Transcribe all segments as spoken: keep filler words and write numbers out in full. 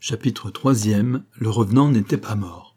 Chapitre troisième. Le revenant n'était pas mort.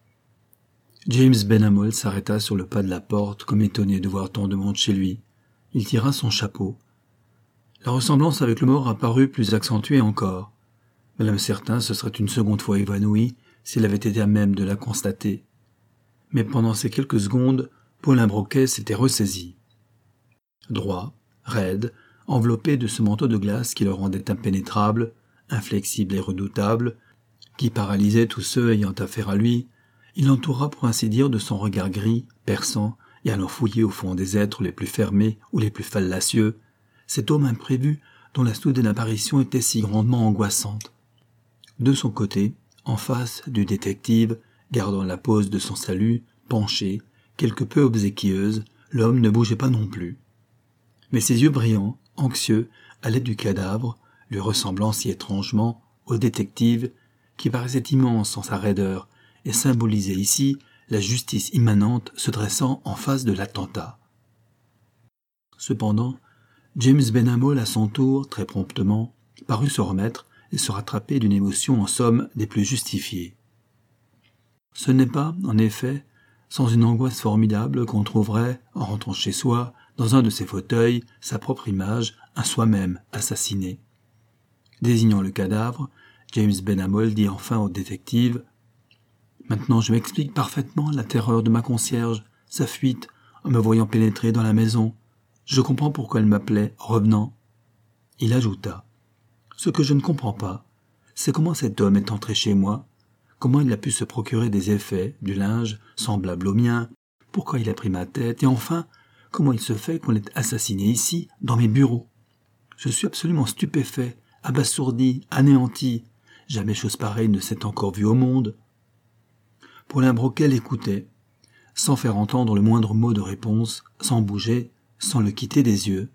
James Benhamou s'arrêta sur le pas de la porte, comme étonné de voir tant de monde chez lui. Il tira son chapeau. La ressemblance avec le mort apparut plus accentuée encore. Madame Certain se serait une seconde fois évanouie s'il avait été à même de la constater. Mais pendant ces quelques secondes, Paulin Broquet s'était ressaisi. Droit, raide, enveloppé de ce manteau de glace qui le rendait impénétrable, inflexible et redoutable, qui paralysait tous ceux ayant affaire à lui, il l'entoura pour ainsi dire de son regard gris, perçant, et allant fouiller au fond des êtres les plus fermés ou les plus fallacieux, cet homme imprévu dont la soudaine apparition était si grandement angoissante. De son côté, en face du détective, gardant la pose de son salut, penché, quelque peu obséquieuse, l'homme ne bougeait pas non plus. Mais ses yeux brillants, anxieux, allaient du cadavre, lui ressemblant si étrangement au détective, qui paraissait immense en sa raideur, et symbolisait ici la justice immanente se dressant en face de l'attentat. Cependant, James Benhamou, à son tour, très promptement, parut se remettre et se rattraper d'une émotion en somme des plus justifiées. Ce n'est pas, en effet, sans une angoisse formidable qu'on trouverait, en rentrant chez soi, dans un de ses fauteuils, sa propre image, un soi-même assassiné. Désignant le cadavre, James Benhamou dit enfin au détective « Maintenant je m'explique parfaitement la terreur de ma concierge, sa fuite, en me voyant pénétrer dans la maison. Je comprends pourquoi elle m'appelait « revenant ». Il ajouta « Ce que je ne comprends pas, c'est comment cet homme est entré chez moi, comment il a pu se procurer des effets, du linge, semblable au mien, pourquoi il a pris ma tête, et enfin, comment il se fait qu'on l'ait assassiné ici, dans mes bureaux. Je suis absolument stupéfait, abasourdi, anéanti. Jamais chose pareille ne s'est encore vue au monde. » Paulin Broquet l'écoutait, sans faire entendre le moindre mot de réponse, sans bouger, sans le quitter des yeux.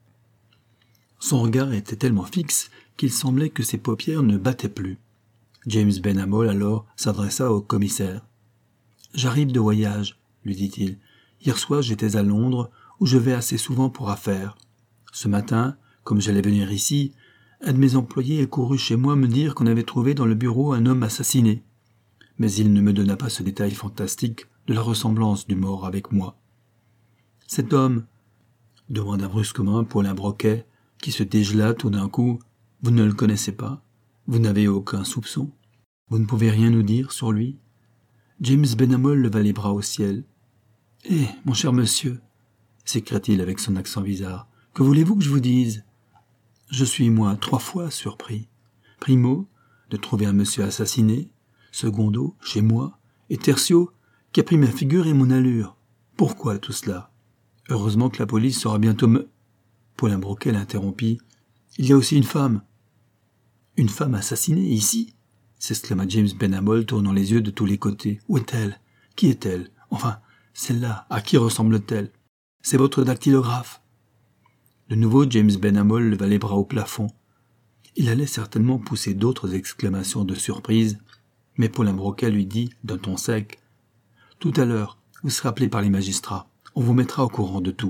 Son regard était tellement fixe qu'il semblait que ses paupières ne battaient plus. James Benhamou alors s'adressa au commissaire. « J'arrive de voyage, » lui dit-il. « Hier soir j'étais à Londres, où je vais assez souvent pour affaires. Ce matin, comme j'allais venir ici, un de mes employés est couru chez moi me dire qu'on avait trouvé dans le bureau un homme assassiné. Mais il ne me donna pas ce détail fantastique de la ressemblance du mort avec moi. »« Cet homme, » demanda brusquement Paulin Broquet, qui se dégela tout d'un coup, « vous ne le connaissez pas? Vous n'avez aucun soupçon? Vous ne pouvez rien nous dire sur lui ?» James Benhamou leva les bras au ciel. « Eh, mon cher monsieur !» s'écria-t-il avec son accent bizarre. « Que voulez-vous que je vous dise ? Je suis, moi, trois fois surpris. Primo, de trouver un monsieur assassiné. Secondo, chez moi. Et tertio, qui a pris ma figure et mon allure. Pourquoi tout cela ? Heureusement que la police saura bientôt me... » Paulin Broquet l'interrompit. « Il y a aussi une femme. »« Une femme assassinée, ici ?» s'exclama James Benhamou, tournant les yeux de tous les côtés. « Où est-elle ? Qui est-elle ? Enfin, celle-là, à qui ressemble-t-elle ? C'est votre dactylographe. » De nouveau, James Benhamou leva les bras au plafond. Il allait certainement pousser d'autres exclamations de surprise, mais Paulin Broquet lui dit, d'un ton sec, « Tout à l'heure, vous serez appelé par les magistrats. On vous mettra au courant de tout. »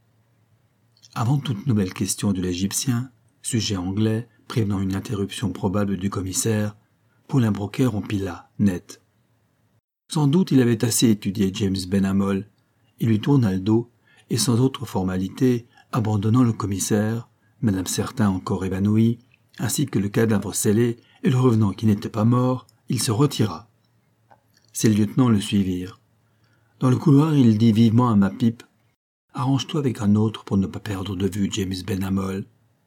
Avant toute nouvelle question de l'Égyptien, sujet anglais, prévenant une interruption probable du commissaire, Paulin Broquet rompit là, net. Sans doute il avait assez étudié James Benhamou. Il lui tourna le dos, et sans autre formalité, abandonnant le commissaire, Madame Certain encore évanouie, ainsi que le cadavre scellé et le revenant qui n'était pas mort, il se retira. Ses lieutenants le suivirent. Dans le couloir, il dit vivement à ma pipe « Arrange-toi avec un autre pour ne pas perdre de vue James Benhamou. »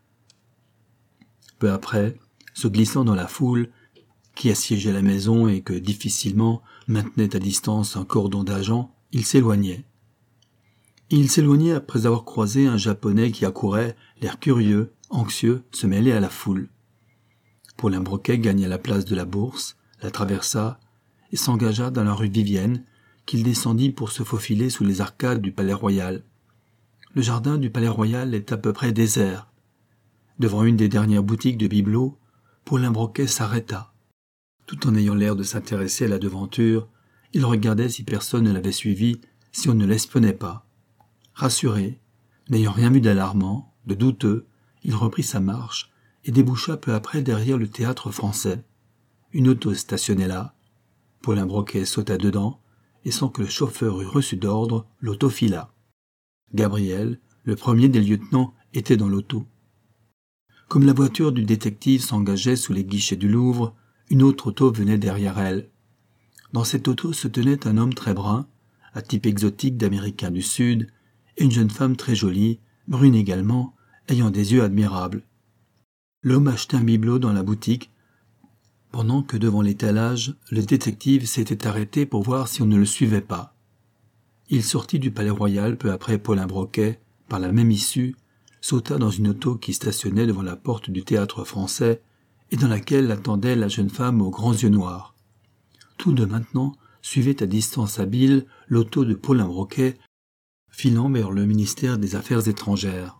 Peu après, se glissant dans la foule, qui assiégeait la maison et que difficilement maintenait à distance un cordon d'agents, il s'éloignait. Il s'éloignait après avoir croisé un Japonais qui accourait, l'air curieux, anxieux, se mêler à la foule. Paulin Broquet gagna la place de la Bourse, la traversa et s'engagea dans la rue Vivienne, qu'il descendit pour se faufiler sous les arcades du Palais-Royal. Le jardin du Palais-Royal est à peu près désert. Devant une des dernières boutiques de bibelots, Paulin Broquet s'arrêta. Tout en ayant l'air de s'intéresser à la devanture, il regardait si personne ne l'avait suivi, si on ne l'espionnait pas. Rassuré, n'ayant rien vu d'alarmant, de douteux, il reprit sa marche et déboucha peu après derrière le Théâtre Français. une auto stationnait là. Paulin Broquet sauta dedans, et sans que le chauffeur eût reçu d'ordre, l'auto fila. Gabriel, le premier des lieutenants, était dans l'auto. Comme la voiture du détective s'engageait sous les guichets du Louvre, une autre auto venait derrière elle. Dans cette auto se tenait un homme très brun, à type exotique d'Américain du Sud, et une jeune femme très jolie, brune également, ayant des yeux admirables. L'homme achetait un bibelot dans la boutique, pendant que devant l'étalage, le détective s'était arrêté pour voir si on ne le suivait pas. Il sortit du Palais Royal peu après Paulin Broquet, par la même issue, sauta dans une auto qui stationnait devant la porte du Théâtre Français et dans laquelle l'attendait la jeune femme aux grands yeux noirs. Tous deux maintenant suivaient à distance habile l'auto de Paulin Broquet, filant vers le ministère des Affaires étrangères.